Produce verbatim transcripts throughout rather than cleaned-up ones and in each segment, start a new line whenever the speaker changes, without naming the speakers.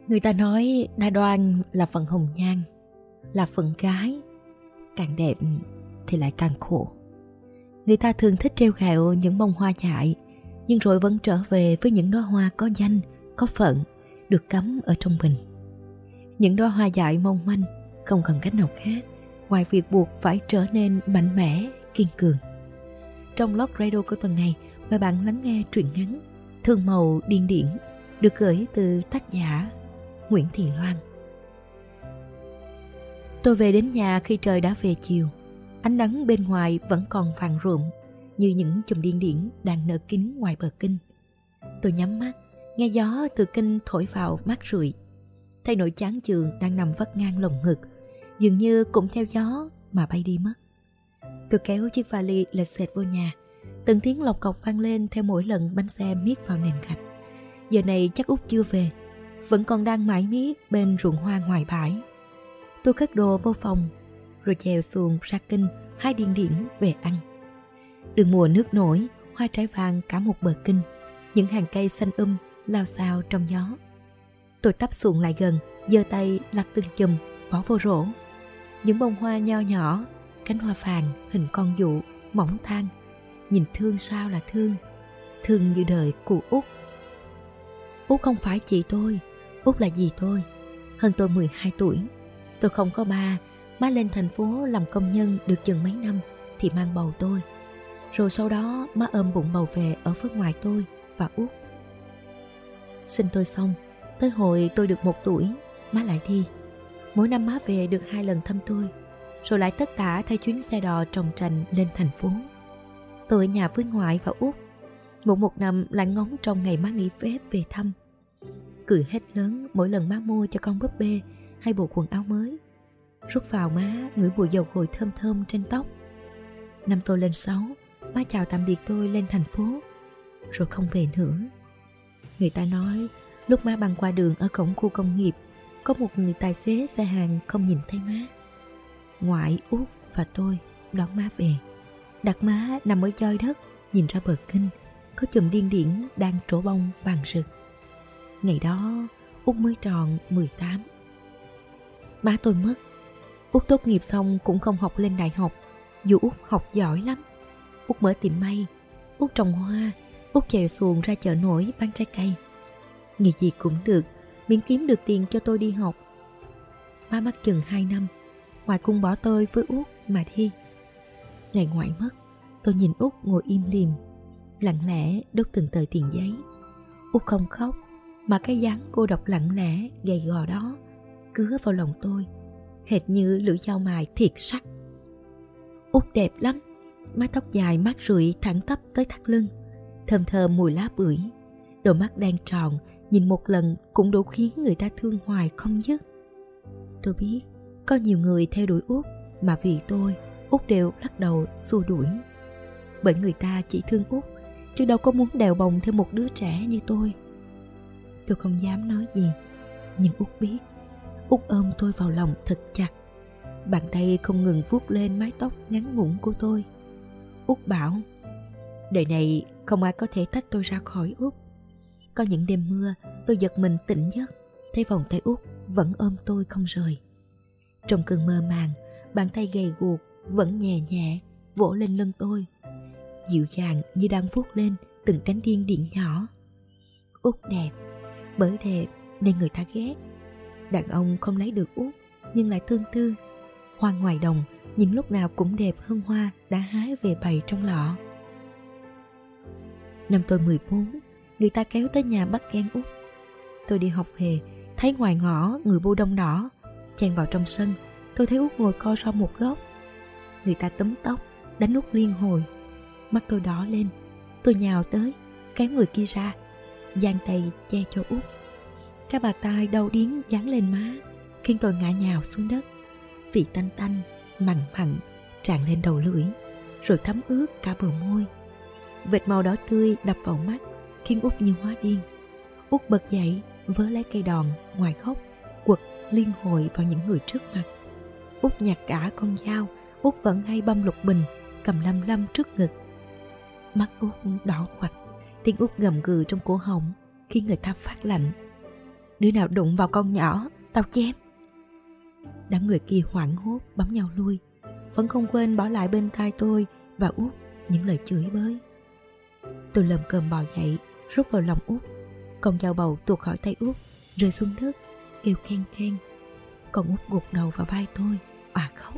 Người ta nói đa đoan là phần hồng nhan, là phận gái, càng đẹp thì lại càng khổ. Người ta thường thích trêu ghẹo những bông hoa dại, nhưng rồi vẫn trở về với những đóa hoa có danh, có phận, được cắm ở trong bình. Những đóa hoa dại mong manh không còn cách nào khác ngoài việc buộc phải trở nên mạnh mẽ, kiên cường. Trong blog radio của tuần này, mời bạn lắng nghe truyện ngắn Thương màu điên điển được gửi từ tác giả Nguyễn Thị Loan. Tôi về đến nhà khi trời đã về chiều. Ánh nắng bên ngoài vẫn còn vàng rụm như những chùm điên điển đang nở kín ngoài bờ kinh. Tôi nhắm mắt, nghe gió từ kinh thổi vào mát rượi. Thấy nỗi chán chường đang nằm vắt ngang lồng ngực, dường như cũng theo gió mà bay đi mất. Tôi kéo chiếc vali lệch xệch vô nhà. Từng tiếng lọc cọc vang lên theo mỗi lần bánh xe miết vào nền gạch. Giờ này chắc Út chưa về, vẫn còn đang mải miết bên ruộng hoa ngoài bãi. Tôi cất đồ vô phòng, rồi chèo xuồng ra kinh hái điên điển về ăn. Đường mùa nước nổi, hoa trái vàng cả một bờ kinh, những hàng cây xanh um lao xao trong gió. Tôi tấp xuồng lại gần, giơ tay lặt từng chùm bỏ vô rổ. Những bông hoa nho nhỏ, cánh hoa vàng hình con dụ mỏng thang, nhìn thương sao là thương, thương như đời của Út. Út không phải chị tôi, Út là dì tôi, hơn tôi mười hai tuổi. Tôi không có ba, má lên thành phố làm công nhân được chừng mấy năm thì mang bầu tôi. Rồi sau đó má ôm bụng bầu về ở phía ngoài tôi và Út. Sinh tôi xong, tới hồi tôi được một tuổi, má lại đi. Mỗi năm má về được hai lần thăm tôi, rồi lại tất tả thay chuyến xe đò trồng trành lên thành phố. Tôi ở nhà với ngoại và Út. Một một năm lại ngóng trong ngày má nghỉ phép về thăm. Cười hết lớn mỗi lần má mua cho con búp bê hay bộ quần áo mới. Rút vào má ngửi mùi dầu gội thơm thơm trên tóc. Năm tôi lên sáu, má chào tạm biệt tôi lên thành phố, rồi không về nữa. Người ta nói lúc má băng qua đường ở cổng khu công nghiệp, có một người tài xế xe hàng không nhìn thấy má. Ngoại, Út và tôi đón má về, đặt má nằm ở choi đất, nhìn ra bờ kinh có chùm điên điển đang trổ bông vàng rực. Ngày đó Út mới tròn mười tám. Má tôi mất. Út tốt nghiệp xong cũng không học lên đại học, dù Út học giỏi lắm. Út mở tiệm may, Út trồng hoa, Út chèo xuồng ra chợ nổi bán trái cây. Nghề gì cũng được, miễn kiếm được tiền cho tôi đi học. Má mất chừng hai năm, ngoại cũng bỏ tôi với Út mà đi. Ngày ngoại mất, tôi nhìn Út ngồi im lìm, lặng lẽ đốt từng tờ tiền giấy. Út không khóc, mà cái dáng cô độc lặng lẽ gầy gò đó cứa vào lòng tôi, hệt như lưỡi dao mài thiệt sắc. Út đẹp lắm, mái tóc dài mát rượi thẳng tắp tới thắt lưng, thơm thơm mùi lá bưởi, đôi mắt đen tròn nhìn một lần cũng đủ khiến người ta thương hoài không dứt. Tôi biết có nhiều người theo đuổi Út, mà vì tôi, Út đều lắc đầu xua đuổi. Bởi người ta chỉ thương Út, chứ đâu có muốn đèo bồng thêm một đứa trẻ như tôi. Tôi không dám nói gì, nhưng Út biết. Út ôm tôi vào lòng thật chặt, bàn tay không ngừng vuốt lên mái tóc ngắn ngủn của tôi. Út bảo, đời này không ai có thể tách tôi ra khỏi Út. Có những đêm mưa, tôi giật mình tỉnh giấc, thấy vòng tay Út vẫn ôm tôi không rời. Trong cơn mơ màng, bàn tay gầy guộc vẫn nhẹ nhẹ vỗ lên lưng tôi, dịu dàng như đang vuốt lên từng cánh điên điển nhỏ. Út đẹp, bởi đẹp nên người ta ghét. Đàn ông không lấy được Út, nhưng lại thương tư. Hoa ngoài đồng nhìn lúc nào cũng đẹp hơn hoa đã hái về bày trong lọ. Năm tôi mười bốn, người ta kéo tới nhà bắt ghen Út. Tôi đi học về, thấy ngoài ngõ người bu đông đỏ, chen vào trong sân. Tôi thấy Út ngồi co ro một góc. Người ta túm tóc, đánh Út liên hồi. Mắt tôi đỏ lên, tôi nhào tới, kéo người kia ra, giang tay che cho Út. Cái bà tai đau điếng giáng lên má, khiến tôi ngã nhào xuống đất. Vị tanh tanh, mặn mặn tràn lên đầu lưỡi, rồi thấm ướt cả bờ môi. Vệt màu đỏ tươi đập vào mắt, khiến Út như hóa điên. Út bật dậy, vớ lấy cây đòn ngoài góc, quật liên hồi vào những người trước mặt. Út nhặt cả con dao Út vẫn hay băm lục bình, cầm lăm lăm trước ngực. Mắt Út đỏ quạch, tiếng Út gầm gừ trong cổ họng khiến người ta phát lạnh. Đứa nào đụng vào con nhỏ, tao chém. Đám người kia hoảng hốt bấm nhau lui, vẫn không quên bỏ lại bên tai tôi và Út những lời chửi bới. Tôi lầm cơm bò dậy, rút vào lòng Út. Con dao bầu tuột khỏi tay Út, rơi xuống đất, kêu keng keng. Con Út gục đầu vào vai tôi, òa khóc.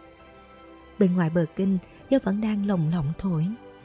Bên ngoài bờ kinh, gió vẫn đang lồng lộng thổi.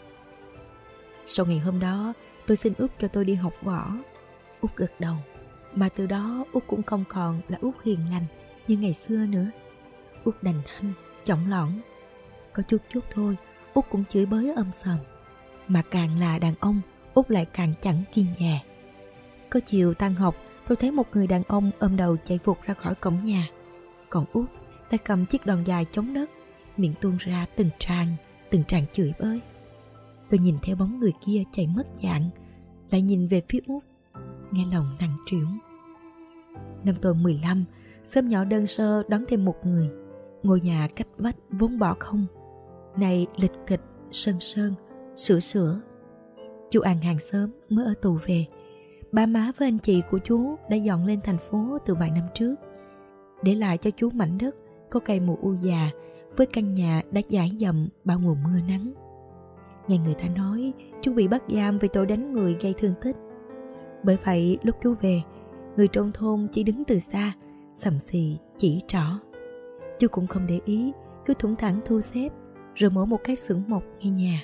Sau ngày hôm đó, tôi xin Út cho tôi đi học võ. Út gật đầu, mà từ đó Út cũng không còn là Út hiền lành như ngày xưa nữa. Út đành hanh, chỏng lõn. Có chút chút thôi, Út cũng chửi bới ôm sòm. Mà càng là đàn ông, Út lại càng chẳng kiên dè. Có chiều tan học, tôi thấy một người đàn ông ôm đầu chạy vụt ra khỏi cổng nhà. Còn Út, tay cầm chiếc đòn dài chống đất, miệng tuôn ra từng tràng, từng tràng chửi bới. Tôi nhìn theo bóng người kia chạy mất dạng, lại nhìn về phía Út, nghe lòng nặng trĩu. Năm tôi mười lăm, xóm nhỏ đơn sơ đón thêm một người. Ngôi nhà cách vách vốn bỏ không, này lịch kịch, sơn sơn, sửa sửa. Chú An hàng xóm mới ở tù về. Ba má với anh chị của chú đã dọn lên thành phố từ vài năm trước, để lại cho chú mảnh đất có cây mù u già với căn nhà đã dãi dầm bao mùa mưa nắng. Nghe người ta nói chú bị bắt giam vì tội đánh người gây thương tích. Bởi vậy lúc chú về, người trong thôn chỉ đứng từ xa, sầm xì chỉ trỏ. Chú cũng không để ý, cứ thủng thẳng thu xếp, rồi mở một cái xưởng mộc ngay nhà.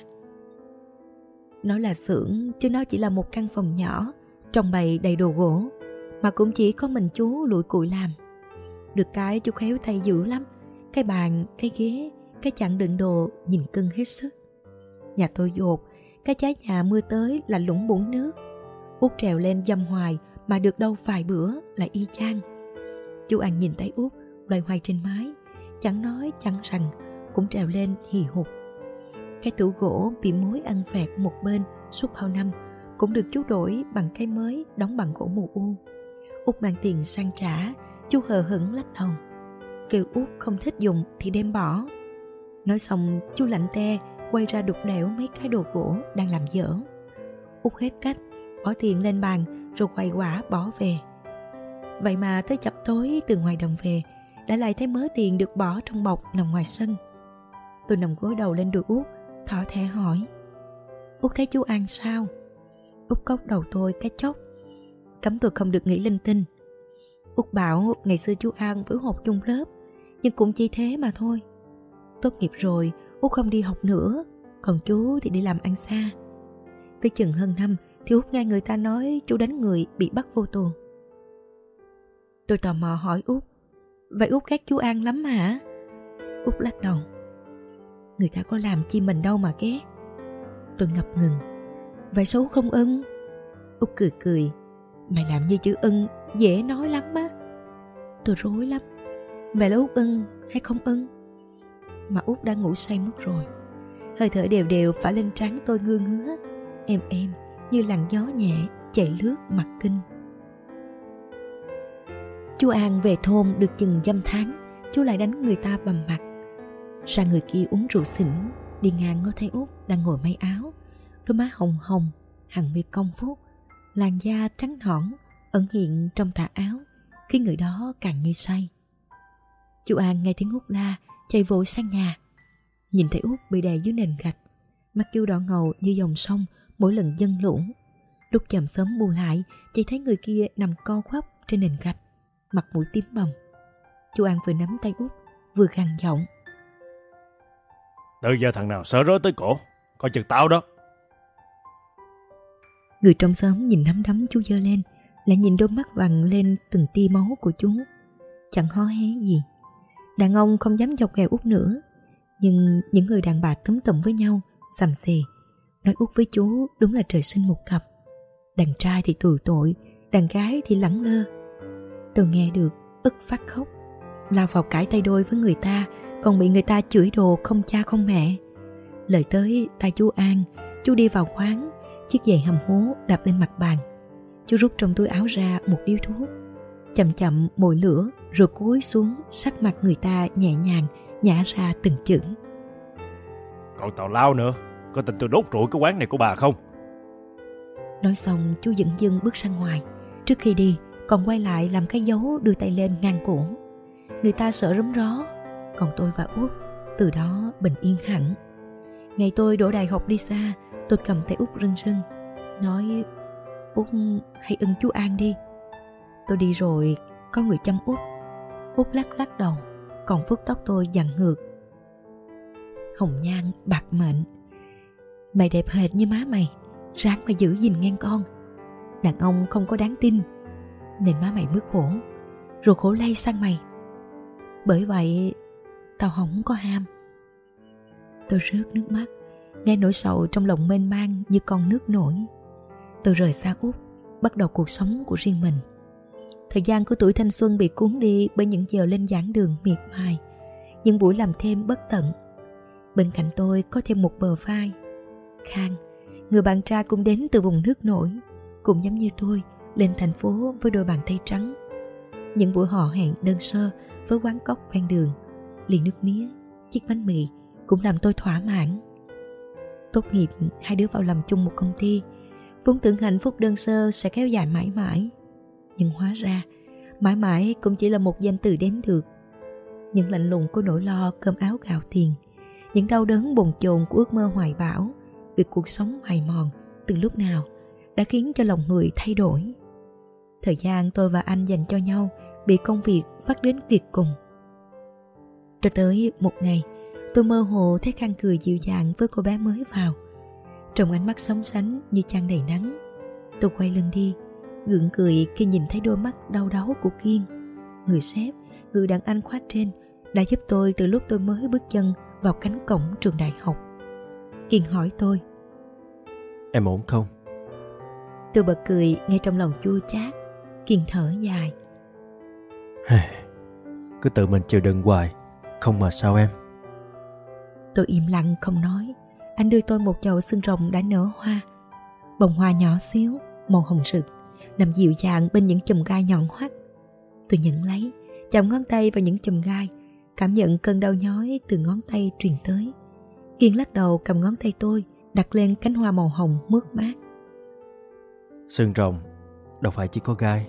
Nói là xưởng chứ nó chỉ là một căn phòng nhỏ, trong bày đầy đồ gỗ, mà cũng chỉ có mình chú lủi cụi làm. Được cái chú khéo tay dữ lắm, cái bàn, cái ghế, cái chặn đựng đồ nhìn cưng hết sức. Nhà tôi dột, cái trái nhà mưa tới là lũng bủng nước. Út trèo lên dăm hoài mà được đâu vài bữa lại y chang. Chú An nhìn thấy Út loay hoay trên mái, chẳng nói chẳng rằng cũng trèo lên hì hục. Cái tủ gỗ bị mối ăn vẹt một bên suốt bao năm cũng được chú đổi bằng cái mới đóng bằng gỗ mù u. Út mang tiền sang trả, chú hờ hững lắc đầu, kêu Út không thích dùng thì đem bỏ. Nói xong chú lạnh te quay ra đục đẽo mấy cái đồ gỗ đang làm dở. Út hết cách, bỏ tiền lên bàn rồi quay quả bỏ về. Vậy mà tới chập tối từ ngoài đồng về, đã lại thấy mớ tiền được bỏ trong bọc nằm ngoài sân. Tôi nằm gối đầu lên đùi Út, thỏ thẻ hỏi: Út thấy chú An sao? Út cốc đầu tôi cái chốc, cấm tôi không được nghĩ linh tinh. Út bảo ngày xưa chú An với học chung lớp, nhưng cũng chỉ thế mà thôi. Tốt nghiệp rồi, Út không đi học nữa, còn chú thì đi làm ăn xa. Tới chừng hơn năm thì Út nghe người ta nói chú đánh người bị bắt vô tù. Tôi tò mò hỏi Út: Vậy Út ghét chú An lắm hả? Út lắc đầu: Người ta có làm chi mình đâu mà ghét. Tôi ngập ngừng: Vậy sao Út không ưng? Út cười cười: Mày làm như chữ ưng dễ nói lắm á. Tôi rối lắm: Vậy là Út ưng hay không ưng? Mà Út đã ngủ say mất rồi. Hơi thở đều đều phả lên trán tôi ngưa ngứa, êm êm như làn gió nhẹ chạy lướt mặt kinh. Chú An về thôn được chừng dăm tháng, chú lại đánh người ta bầm mặt. Ra người kia uống rượu xỉn, đi ngang ngó thấy Út đang ngồi may áo, đôi má hồng hồng, hàng mi cong phúc, làn da trắng nõn ẩn hiện trong tà áo, khiến người đó càng như say. Chú An nghe tiếng Út la, chạy vội sang nhà. Nhìn thấy Út bị đè dưới nền gạch, mắt chú đỏ ngầu như dòng sông mỗi lần dâng lũ. Lúc chậm sớm bù lại, chỉ thấy người kia nằm co quắp trên nền gạch, mặt mũi tím bầm. Chú An vừa nắm tay Út vừa gằn giọng:
Từ giờ thằng nào sợ rối tới cổ, coi chừng tao đó.
Người trong xóm nhìn nắm đấm chú giơ lên, lại nhìn đôi mắt vằn lên từng tia máu của chú, chẳng hó hé gì. Đàn ông không dám dọc ghẹo Út nữa, nhưng những người đàn bà túm tụm với nhau, sầm xì, nói Út với chú đúng là trời sinh một cặp. Đàn trai thì tùy tội, đàn gái thì lẳng lơ. Tôi nghe được ức phát khóc, lao vào cãi tay đôi với người ta, còn bị người ta chửi đồ không cha không mẹ. Lời tới tai chú An, chú đi vào quán, chiếc giày hầm hố đạp lên mặt bàn. Chú rút trong túi áo ra một điếu thuốc, chậm chậm mồi lửa, rồi cúi xuống sát mặt người ta nhẹ nhàng nhả ra từng chữ:
Còn tào lao nữa, có tin tôi đốt rụi cái quán này của bà không?
Nói xong chú dửng dưng bước ra ngoài. Trước khi đi, còn quay lại làm cái dấu đưa tay lên ngang cổ. Người ta sợ rúm ró, còn tôi và Út từ đó bình yên hẳn. Ngày tôi đỗ đại học đi xa, tôi cầm tay Út rưng rưng, nói: Út hãy ưng chú An đi. Tôi đi rồi, có người chăm Út. Út lắc lắc đầu, còn vuốt tóc tôi dằn ngược: Hồng nhan bạc mệnh, mày đẹp hệt như má mày, ráng mà giữ gìn ngang con. Đàn ông không có đáng tin, nên má mày mới khổ, rồi khổ lây sang mày. Bởi vậy tao không có ham. Tôi rớt nước mắt, nghe nỗi sầu trong lòng mênh mang như con nước nổi. Tôi rời xa Út, bắt đầu cuộc sống của riêng mình. Thời gian của tuổi thanh xuân bị cuốn đi bởi những giờ lên giảng đường miệt mài, những buổi làm thêm bất tận. Bên cạnh tôi có thêm một bờ vai, Khang, người bạn trai cũng đến từ vùng nước nổi, cũng giống như tôi lên thành phố với đôi bàn tay trắng. Những buổi hò hẹn đơn sơ với quán cóc ven đường, ly nước mía, chiếc bánh mì cũng làm tôi thỏa mãn. Tốt nghiệp, hai đứa vào làm chung một công ty, vốn tưởng hạnh phúc đơn sơ sẽ kéo dài mãi mãi. Nhưng hóa ra mãi mãi cũng chỉ là một danh từ đếm được. Những lạnh lùng của nỗi lo cơm áo gạo tiền, những đau đớn bồn chồn của ước mơ hoài bão vì cuộc sống mài mòn từ lúc nào đã khiến cho lòng người thay đổi. Thời gian tôi và anh dành cho nhau bị công việc vắt đến tuyệt cùng. Cho tới một ngày, tôi mơ hồ thấy Khang cười dịu dàng với cô bé mới vào. Trong ánh mắt sóng sánh như chan đầy nắng, tôi quay lưng đi, gượng cười khi nhìn thấy đôi mắt đau đáu của Kiên, người sếp, người đàn anh khóa trên đã giúp tôi từ lúc tôi mới bước chân vào cánh cổng trường đại học. Kiên hỏi tôi:
Em ổn không?
Tôi bật cười ngay trong lòng chua chát. Kiên thở dài:
Cứ tự mình chịu đựng hoài, không mà sao em?
Tôi im lặng không nói. Anh đưa tôi một chậu xương rồng đã nở hoa. Bông hoa nhỏ xíu, màu hồng rực, nằm dịu dàng bên những chùm gai nhọn hoắt. Tôi nhận lấy, chạm ngón tay vào những chùm gai, cảm nhận cơn đau nhói từ ngón tay truyền tới. Kiên lắc đầu cầm ngón tay tôi, đặt lên cánh hoa màu hồng mướt mát.
Xương rồng đâu phải chỉ có gai.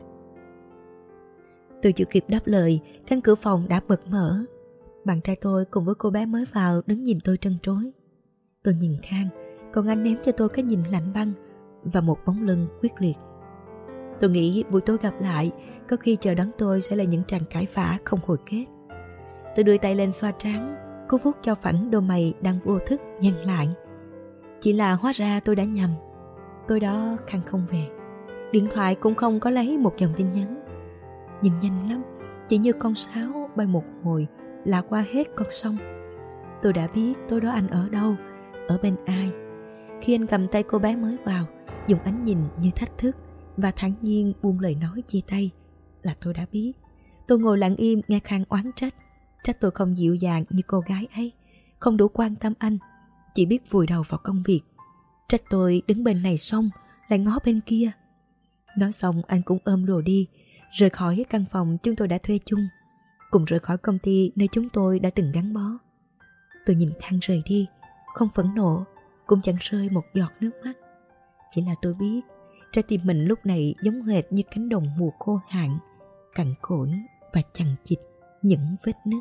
Tôi chưa kịp đáp lời, cánh cửa phòng đã bật mở. Bạn trai tôi cùng với cô bé mới vào đứng nhìn tôi trân trối. Tôi nhìn Khang, còn anh ném cho tôi cái nhìn lạnh băng và một bóng lưng quyết liệt. Tôi nghĩ buổi tối gặp lại, có khi chờ đón tôi sẽ là những tràng cãi vã không hồi kết. Tôi đưa tay lên xoa trán, cố vuốt cho phẳng đôi mày đang vô thức nhăn lại. Chỉ là hóa ra tôi đã nhầm. Tối đó Khang không về, điện thoại cũng không có lấy một dòng tin nhắn. Nhưng nhanh lắm, chỉ như con sáo bay một hồi là qua hết con sông. Tôi đã biết tối đó anh ở đâu, ở bên ai. Khi anh cầm tay cô bé mới vào, dùng ánh nhìn như thách thức và thản nhiên buông lời nói chia tay, là tôi đã biết. Tôi ngồi lặng im nghe Khang oán trách. Trách tôi không dịu dàng như cô gái ấy, không đủ quan tâm anh, chỉ biết vùi đầu vào công việc. Trách tôi đứng bên này xong lại ngó bên kia. Nói xong anh cũng ôm đồ đi, rời khỏi căn phòng chúng tôi đã thuê chung, cùng rời khỏi công ty nơi chúng tôi đã từng gắn bó. Tôi nhìn Khang rời đi, không phẫn nộ, cũng chẳng rơi một giọt nước mắt. Chỉ là tôi biết trái tim mình lúc này giống hệt như cánh đồng mùa khô hạn, cằn cỗi và chằng chịt những vết nứt.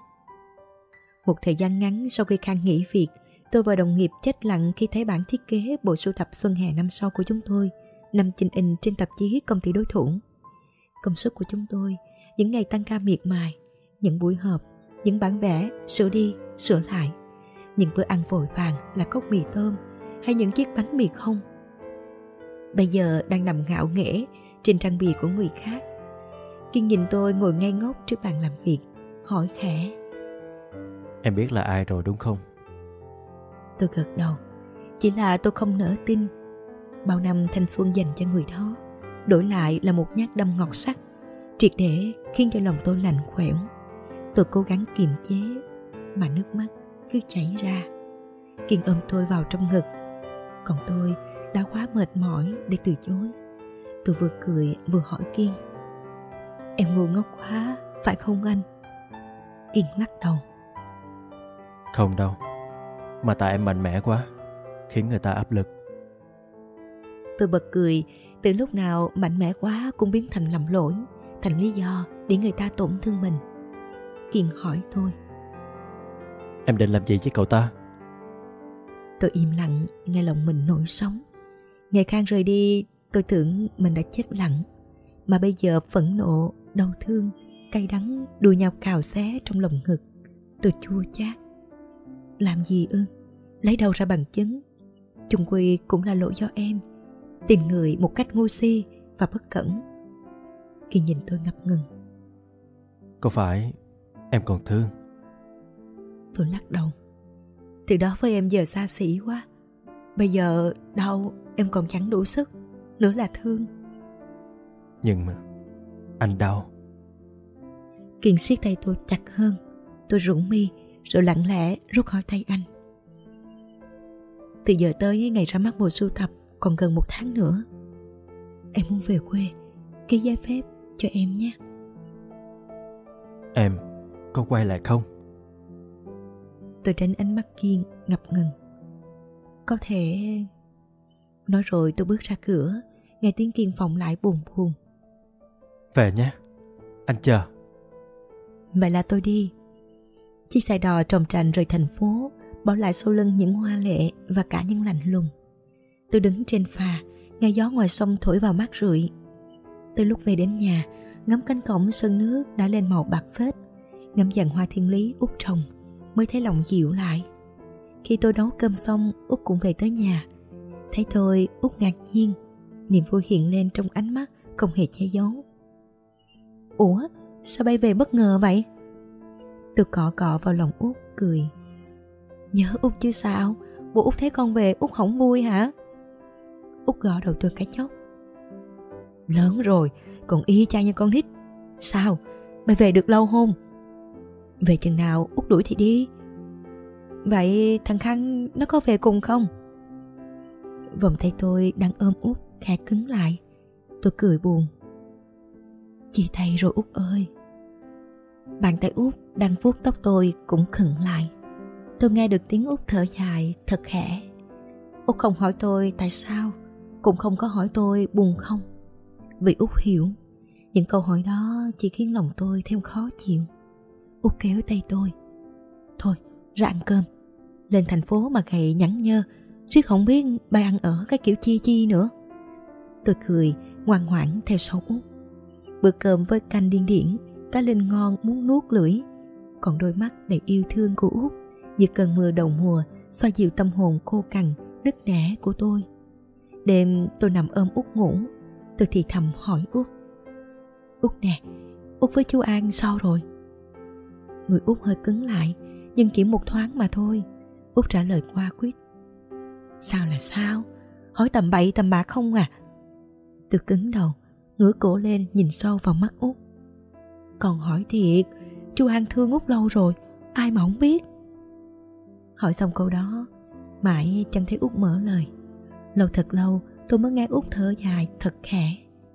Một thời gian ngắn sau khi Khang nghỉ việc, tôi và đồng nghiệp chết lặng khi thấy bản thiết kế bộ sưu tập xuân hè năm sau của chúng tôi nằm chình in trên tạp chí công ty đối thủ. Công sức của chúng tôi, những ngày tăng ca miệt mài, những buổi họp, những bản vẽ, sửa đi, sửa lại, những bữa ăn vội vàng là cốc mì tôm hay những chiếc bánh mì không, bây giờ đang nằm ngạo nghễ trên trang bìa của người khác. Kiên nhìn tôi ngồi ngây ngốc trước bàn làm việc, hỏi khẽ:
Em biết là ai rồi đúng không?
Tôi gật đầu. Chỉ là tôi không nỡ tin. Bao năm thanh xuân dành cho người đó đổi lại là một nhát đâm ngọt sắc, triệt để khiến cho lòng tôi lạnh quẻo. Tôi cố gắng kiềm chế mà nước mắt cứ chảy ra. Kiên ôm tôi vào trong ngực, còn tôi đã quá mệt mỏi để từ chối. Tôi vừa cười vừa hỏi Kiên: Em ngu ngốc quá, phải không anh? Kiên lắc đầu:
Không đâu, mà tại em mạnh mẽ quá, khiến người ta áp lực.
Tôi bật cười. Từ lúc nào mạnh mẽ quá cũng biến thành lầm lỗi. thành lý do để người ta tổn thương mình. Kiên hỏi tôi.
Em định làm gì với cậu ta?
Tôi im lặng, nghe lòng mình nổi sóng. Ngày Khang rời đi, tôi tưởng mình đã chết lặng. Mà bây giờ phẫn nộ, đau thương, cay đắng đua nhau cào xé trong lòng ngực. Tôi chua chát. Làm gì ư? Lấy đâu ra bằng chứng? Chung quy cũng là lỗi do em. Tìm người một cách ngu si và bất cẩn. Kiên nhìn tôi ngập ngừng.
Có phải em còn thương?
Tôi lắc đầu. Từ đó với em giờ xa xỉ quá. Bây giờ đau em còn chẳng đủ sức, nữa là thương.
Nhưng mà anh đau.
Kiên siết tay tôi chặt hơn. Tôi rủng mi rồi lặng lẽ rút khỏi tay anh. Từ giờ tới ngày ra mắt bộ sưu tập còn gần một tháng nữa. Em muốn về quê, ký giấy phép cho em nhé.
Em có quay lại không?
Tôi tránh ánh mắt Kiên ngập ngừng. Có thể. Nói rồi tôi bước ra cửa, nghe tiếng Kiên vọng lại buồn buồn.
Về nhé, anh chờ.
Vậy là tôi đi. Chiếc xe đò trồng trành rời thành phố, bỏ lại sau lưng những hoa lệ và cả những lạnh lùng. Tôi đứng trên phà, nghe gió ngoài sông thổi vào mát rượi. Từ lúc về đến nhà, ngắm cánh cổng sơn nước đã lên màu bạc phết, ngắm dàn hoa thiên lý Út trồng, mới thấy lòng dịu lại. Khi tôi nấu cơm xong, Út cũng về tới nhà. Thấy tôi, Út ngạc nhiên, niềm vui hiện lên trong ánh mắt không hề che giấu. Ủa, sao bay về bất ngờ vậy? Tôi cọ cọ vào lòng Út, cười. Nhớ Út chứ sao? Bộ Út thấy con về Út không vui hả? Út gõ đầu tôi cái chốc. Lớn rồi, còn y chang như con nít. Sao? Bay về được lâu không? Về chừng nào Út đuổi thì đi. Vậy thằng Khang nó có về cùng không? Vòng tay tôi đang ôm Út khẽ cứng lại. Tôi cười buồn. Chia tay rồi Út ơi. Bàn tay Út đang vuốt tóc tôi cũng khựng lại. Tôi nghe được tiếng Út thở dài thật khẽ. Út không hỏi tôi tại sao, cũng không có hỏi tôi buồn không. Vì Út hiểu, những câu hỏi đó chỉ khiến lòng tôi thêm khó chịu. Út kéo tay tôi. Thôi, ra ăn cơm. Lên thành phố mà gầy nhẵn nhơ, riết không biết bay ăn ở cái kiểu chi chi nữa. Tôi cười, ngoan ngoãn theo sau Út. Bữa cơm với canh điên điển, cá linh ngon muốn nuốt lưỡi. Còn đôi mắt đầy yêu thương của Út như cơn mưa đầu mùa xoa dịu tâm hồn khô cằn, nứt nẻ của tôi. Đêm tôi nằm ôm Út ngủ. Tôi thì thầm hỏi Út. Út nè, Út với chú An sao rồi? Người Út hơi cứng lại, nhưng chỉ một thoáng mà thôi. Út trả lời qua quyết. Sao là sao? Hỏi tầm bậy tầm bạc không à? Tôi cứng đầu, ngửa cổ lên nhìn sâu vào mắt Út. Còn hỏi thiệt, chú An thương Út lâu rồi, ai mà không biết. Hỏi xong câu đó, mãi chẳng thấy Út mở lời. Lâu thật lâu tôi mới nghe Út thở dài thật khẽ.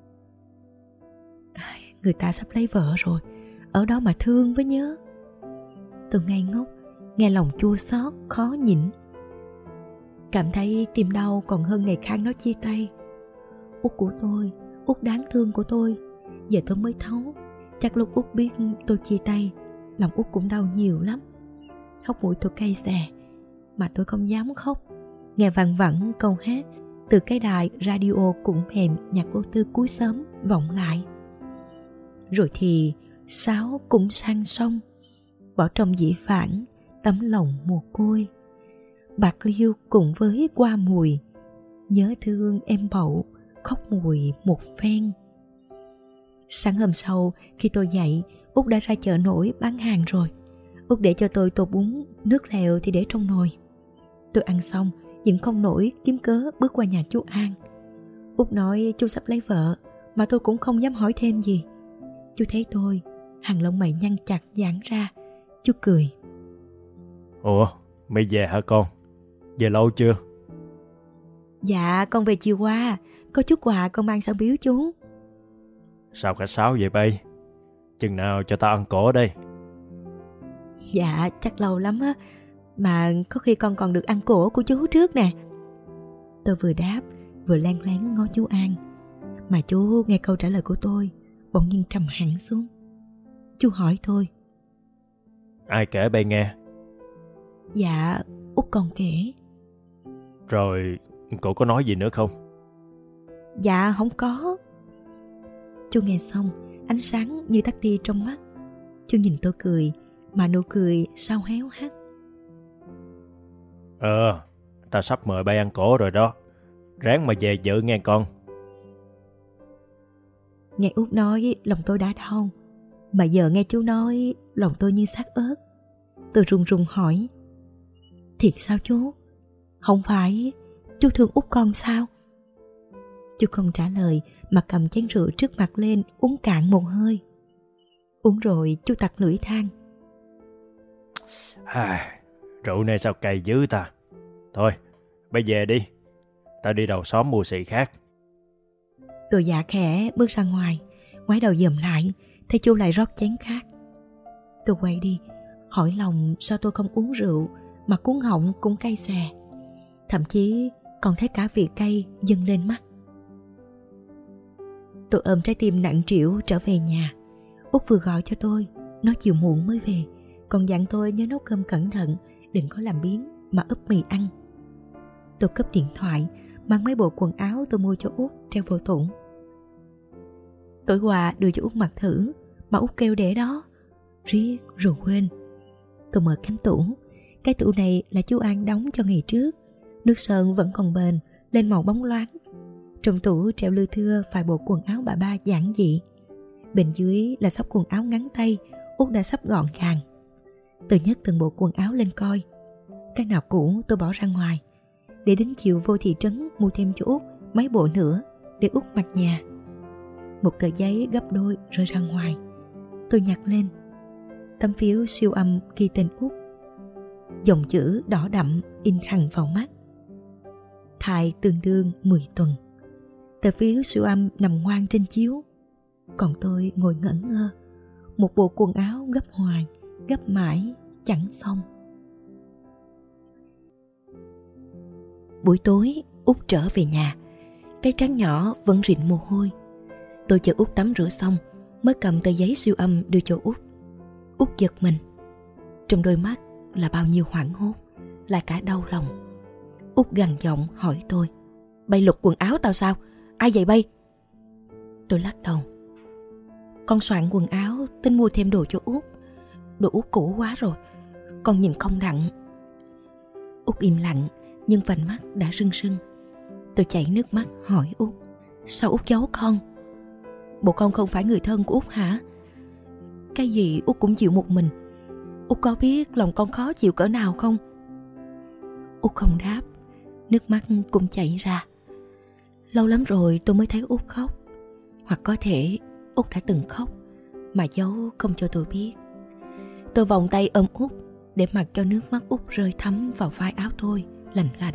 Người ta sắp lấy vợ rồi, ở đó mà thương với nhớ. Tôi ngây ngốc, nghe lòng chua xót khó nhịn. Cảm thấy tim đau còn hơn ngày Khang nói chia tay. Út của tôi, Út đáng thương của tôi. Giờ tôi mới thấu, chắc lúc Út biết tôi chia tay, lòng Út cũng đau nhiều lắm. Hốc mũi tôi cay xè, mà tôi không dám khóc. Nghe văng vẳng câu hát từ cái đài radio cũng mềm nhạc cô Tư cuối sớm vọng lại. Rồi thì sáo cũng sang sông, bỏ trong dĩ vãng tấm lòng mồ côi. Bạc liêu cùng với qua mùi, nhớ thương em bậu khóc mùi một phen. Sáng hôm sau khi tôi dậy, Út đã ra chợ nổi bán hàng rồi. Út để cho tôi tô bún, nước lèo thì để trong nồi. Tôi ăn xong, nhìn không nổi kiếm cớ bước qua nhà chú An. Út nói chú sắp lấy vợ, mà tôi cũng không dám hỏi thêm gì. Chú thấy tôi, hàng lông mày nhăn chặt giãn ra. Chú cười.
Ủa, mày về hả con? Về lâu chưa?
Dạ, con về chiều qua. Có chút quà con mang sang biếu chú.
Sao cả sáu vậy bay? Chừng nào cho tao ăn cổ đây?
Dạ, chắc lâu lắm á. Mà có khi con còn được ăn cổ của chú trước nè. Tôi vừa đáp, vừa len lén ngó chú An. Mà chú nghe câu trả lời của tôi, bỗng nhiên trầm hẳn xuống. Chú hỏi tôi.
Ai kể bay nghe?
Dạ, Út còn kể.
Rồi cậu có nói gì nữa không?
Dạ không có. Chú nghe xong, ánh sáng như tắt đi trong mắt. Chú nhìn tôi cười, mà nụ cười sao héo hắt.
Ờ, tao sắp mời bay ăn cổ rồi đó. Ráng mà về dự nghe con.
Nghe Út nói lòng tôi đã đau, mà giờ nghe chú nói lòng tôi như xác ớt. Tôi run run hỏi. Thiệt sao chú? Không phải chú thương Út con sao? Chú không trả lời mà cầm chén rượu trước mặt lên uống cạn một hơi. Uống rồi chú tặc lưỡi than.
À, rượu này sao cay dữ ta. Thôi, bây về đi. Tao đi đầu xóm mua xì khác.
Tôi dạ khẽ bước ra ngoài, ngoái đầu dòm lại, thấy chú lại rót chén khác. Tôi quay đi, hỏi lòng sao tôi không uống rượu mà cuốn họng cũng cay xè. Thậm chí còn thấy cả vị cay dâng lên mắt. Tôi ôm trái tim nặng trĩu trở về nhà. Út vừa gọi cho tôi, nói chiều muộn mới về, còn dặn tôi nhớ nấu cơm cẩn thận, đừng có làm biếng mà úp mì ăn. Tôi cúp điện thoại, mang mấy bộ quần áo tôi mua cho Út treo vô tủ. Tối qua đưa cho Út mặc thử, mà Út kêu để đó, riết rồi quên. Tôi mở cánh tủ, cái tủ này là chú An đóng cho ngày trước, nước sơn vẫn còn bền, lên màu bóng loáng. Trong tủ treo lưa thưa vài bộ quần áo bà ba giản dị. Bên dưới là xóc quần áo ngắn tay, Út đã sắp gọn gàng. Tôi nhấc từng bộ quần áo lên coi. Cái nào cũ tôi bỏ ra ngoài, để đến chiều vô thị trấn mua thêm cho Út mấy bộ nữa để Út mặc nhà. Một tờ giấy gấp đôi rơi ra ngoài. Tôi nhặt lên. Tấm phiếu siêu âm ghi tên Út, dòng chữ đỏ đậm in hằn vào mắt. Thai tương đương mười tuần. Tờ phiếu siêu âm nằm ngoan trên chiếu, còn tôi ngồi ngẩn ngơ. Một bộ quần áo gấp hoài, gấp mãi chẳng xong. Buổi tối Út trở về nhà, cái trán nhỏ vẫn rịn mồ hôi. Tôi chờ Út tắm rửa xong mới cầm tờ giấy siêu âm đưa cho Út. Út giật mình. Trong đôi mắt là bao nhiêu hoảng hốt, là cả đau lòng. Út gằn giọng hỏi tôi. Bay lục quần áo tao sao? Ai vậy bay? Tôi lắc đầu. Con soạn quần áo tính mua thêm đồ cho Út. Đồ Út cũ quá rồi, con nhìn không đặng. Út im lặng, nhưng vành mắt đã rưng rưng. Tôi chảy nước mắt hỏi Út. Sao Út giấu con? Bộ con không phải người thân của Út hả? Cái gì Út cũng chịu một mình. Út có biết lòng con khó chịu cỡ nào không? Út không đáp, nước mắt cũng chảy ra. Lâu lắm rồi tôi mới thấy Út khóc. Hoặc có thể Út đã từng khóc mà giấu không cho tôi biết. Tôi vòng tay ôm Út để mặc cho nước mắt Út rơi thấm vào vai áo tôi lạnh lạnh.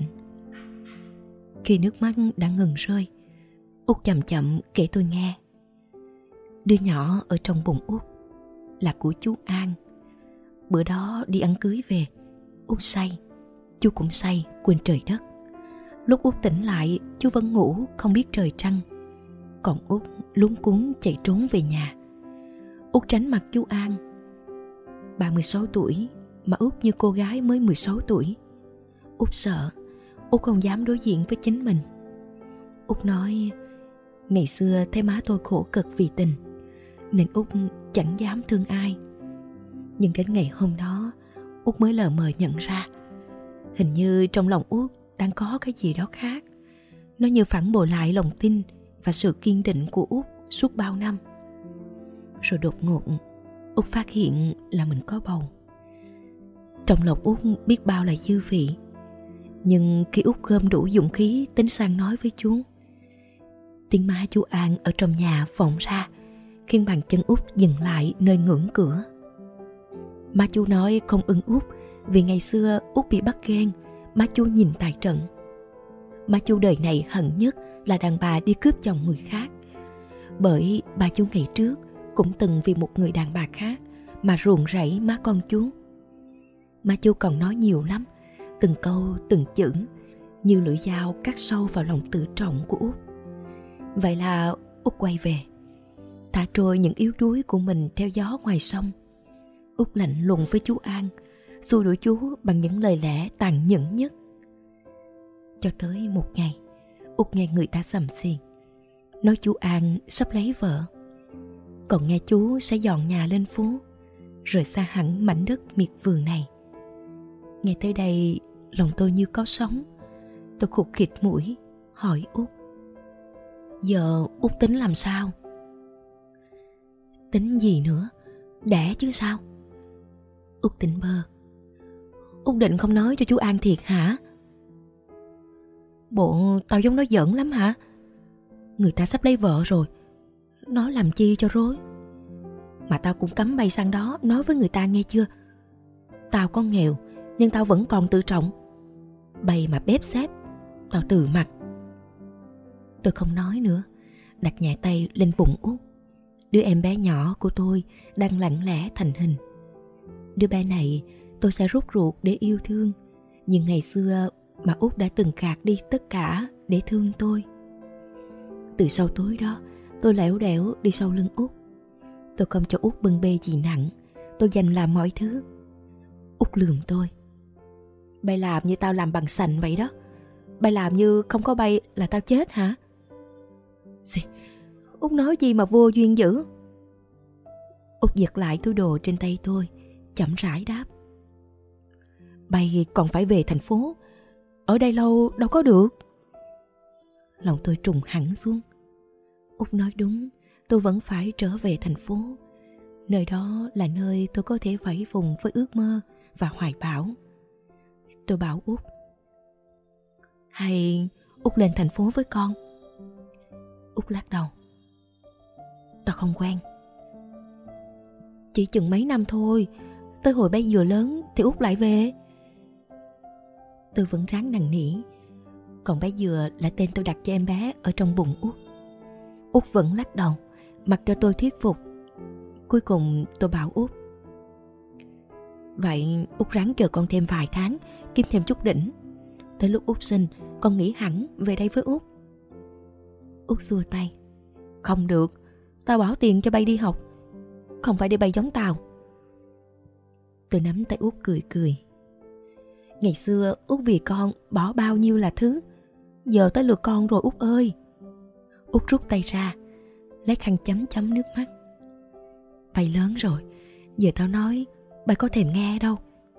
Khi nước mắt đã ngừng rơi, Út chậm chậm kể tôi nghe. Đứa nhỏ ở trong bụng Út là của chú An. Bữa đó đi ăn cưới về, Út say, chú cũng say quên trời đất. Lúc Út tỉnh lại, chú vẫn ngủ không biết trời trăng. Còn Út luống cuống chạy trốn về nhà. Út tránh mặt chú An. Bà mười sáu tuổi mà Út như cô gái mới mười sáu tuổi. Út sợ, Út không dám đối diện với chính mình. Út nói ngày xưa thấy má tôi khổ cực vì tình, nên Út chẳng dám thương ai. Nhưng đến ngày hôm đó, Út mới lờ mờ nhận ra, hình như trong lòng Út đang có cái gì đó khác. Nó như phản bội lại lòng tin và sự kiên định của Út suốt bao năm. Rồi đột ngột, Út phát hiện là mình có bầu. Trong lòng Út biết bao là dư vị. Nhưng khi Út gom đủ dũng khí tính sang nói với chú, tiếng má chú An ở trong nhà vọng ra, khiến bàn chân Út dừng lại nơi ngưỡng cửa. Má chú nói không ưng Út vì ngày xưa Út bị bắt ghen, má chú nhìn tại trận. Má chú đời này hận nhất là đàn bà đi cướp chồng người khác. Bởi bà chú ngày trước cũng từng vì một người đàn bà khác mà ruồng rẫy má con chú. Má chú còn nói nhiều lắm, từng câu từng chữ như lưỡi dao cắt sâu vào lòng tự trọng của Út. Vậy là Út quay về. thả trôi những yếu đuối của mình theo gió ngoài sông. Út lạnh lùng với chú An, xua đuổi chú bằng những lời lẽ tàn nhẫn nhất. Cho tới một ngày, Út nghe người ta xầm xì nói chú An sắp lấy vợ, còn nghe chú sẽ dọn nhà lên phố, rời xa hẳn mảnh đất miệt vườn này. Nghe tới đây, lòng tôi như có sóng. Tôi khụt khịt mũi hỏi Út: giờ Út tính làm sao? Tính gì nữa, đẻ chứ sao? Út tỉnh bơ: Út định không nói cho chú An thiệt hả? Bộ tao giống nó giỡn lắm hả? Người ta sắp lấy vợ rồi, nó làm chi cho rối. Mà tao cũng cấm bay sang đó nói với người ta nghe chưa? Tao có nghèo nhưng tao vẫn còn tự trọng. Bay mà bếp xếp, tao từ mặt. Tôi không nói nữa, đặt nhẹ tay lên bụng Út. Đứa em bé nhỏ của tôi đang lặng lẽ thành hình. Đứa bé này tôi sẽ rút ruột để yêu thương, nhưng ngày xưa mà Út đã từng gạt đi tất cả để thương tôi. Từ sau tối đó, tôi lẻo đẻo đi sau lưng Út. Tôi không cho Út bưng bê gì nặng, tôi dành làm mọi thứ. Út lườm tôi: bay làm như tao làm bằng sành vậy đó. Bay làm như không có bay là tao chết hả? Gì? Út nói gì mà vô duyên dữ? Út giật lại túi đồ trên tay tôi, chậm rãi đáp: bay còn phải về thành phố, ở đây lâu đâu có được. Lòng tôi trùng hẳn xuống. Út nói đúng, tôi vẫn phải trở về thành phố. Nơi đó là nơi tôi có thể vẫy vùng với ước mơ và hoài bão. Tôi bảo Út: hay Út lên thành phố với con? Út lắc đầu: tao không quen. Chỉ chừng mấy năm thôi, tới hồi bé vừa lớn thì Út lại về. Tôi vẫn ráng năn nỉ. Còn bé Dừa là tên tôi đặt cho em bé ở trong bụng Út. Út vẫn lắc đầu, mặc cho tôi thuyết phục. Cuối cùng tôi bảo Út: vậy Út ráng chờ con thêm vài tháng, kiếm thêm chút đỉnh. Tới lúc Út sinh, con nghỉ hẳn về đây với Út. Út xua tay: không được, tao bỏ tiền cho bay đi học, không phải để bay giống tao. Tôi nắm tay Út cười cười. Ngày xưa Út vì con bỏ bao nhiêu là thứ, giờ tới lượt con rồi Út ơi. Út rút tay ra, lấy khăn chấm chấm nước mắt. Bay lớn rồi, giờ tao nói bay có thèm nghe đâu.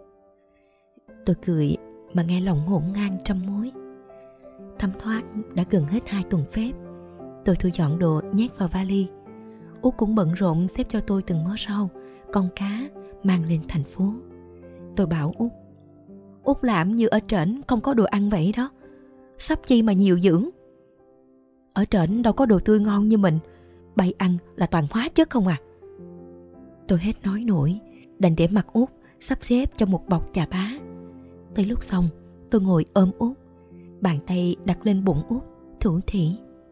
Tôi cười mà nghe lòng hỗn ngang trăm mối. Thấm thoát đã gần hết hai tuần phép. Tôi thu dọn đồ nhét vào vali. Út cũng bận rộn xếp cho tôi từng mớ rau, con cá mang lên thành phố. Tôi bảo Út: Út làm như ở trển không có đồ ăn vậy đó, sắp chi mà nhiều dưỡng. Ở trển đâu có đồ tươi ngon như mình, bay ăn là toàn hóa chất không à. Tôi hết nói nổi, đành để mặc Út sắp xếp cho một bọc chà bá. Tới lúc xong, tôi ngồi ôm Út, bàn tay đặt lên bụng Út, thủ thỉ: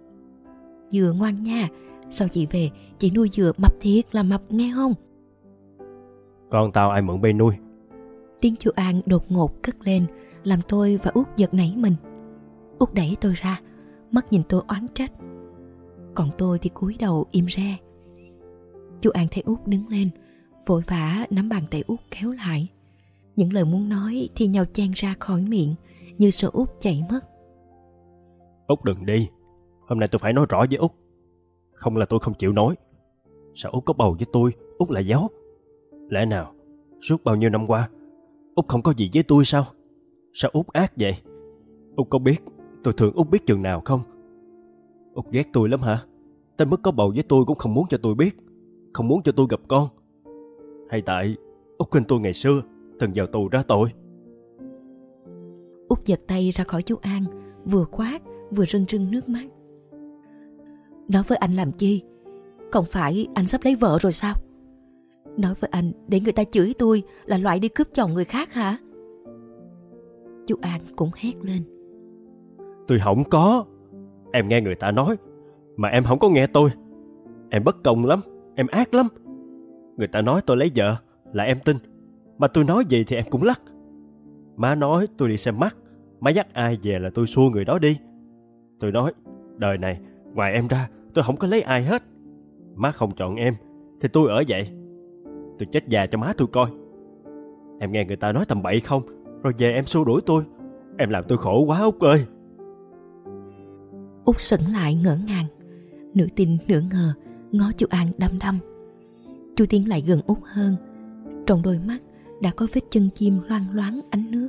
Dừa ngoan nha, sau chị về chị nuôi Dừa mập thiệt là mập nghe không?
Con tao ai mượn bay nuôi?
Tiếng chú An đột ngột cất lên, làm tôi và Út giật nảy mình. Út đẩy tôi ra, mắt nhìn tôi oán trách. Còn tôi thì cúi đầu im re. Chú An thấy Út đứng lên, vội vã nắm bàn tay Út kéo lại. Những lời muốn nói thì nhau chen ra khỏi miệng, như sợ Út chạy mất.
Út đừng đi, hôm nay tôi phải nói rõ với Út. Không là tôi không chịu nói. Sao Út có bầu với tôi, Út lại giấu? Lẽ nào suốt bao nhiêu năm qua Út không có gì với tôi sao? Sao Út ác vậy? Út có biết tôi thương Út biết chừng nào không? Út ghét tôi lắm hả? Tới mức có bầu với tôi cũng không muốn cho tôi biết, không muốn cho tôi gặp con? Hay tại Út khinh tôi ngày xưa từng vào tù ra tội?
Út giật tay ra khỏi chú An, vừa quát vừa rưng rưng nước mắt. Nói với anh làm chi? Không phải anh sắp lấy vợ rồi sao? Nói với anh để người ta chửi tôi là loại đi cướp chồng người khác hả? Chú An cũng hét lên.
Tôi không có. Em nghe người ta nói, mà em không có nghe tôi. Em bất công lắm, em ác lắm. Người ta nói tôi lấy vợ là em tin, mà tôi nói gì thì em cũng lắc. Má nói tôi đi xem mắt, má dắt ai về là tôi xua người đó đi. Tôi nói đời này ngoài em ra tôi không có lấy ai hết. Má không chọn em thì tôi ở vậy. Tôi chết già cho má tôi coi. Em nghe người ta nói tầm bậy không? Rồi về em xua đuổi tôi. Em làm tôi khổ quá Út ơi.
Út sững lại ngỡ ngàng, nửa tin nửa ngờ ngó chú An đăm đăm. Chú tiến lại gần Út hơn. Trong đôi mắt đã có vết chân chim loang loáng ánh nước.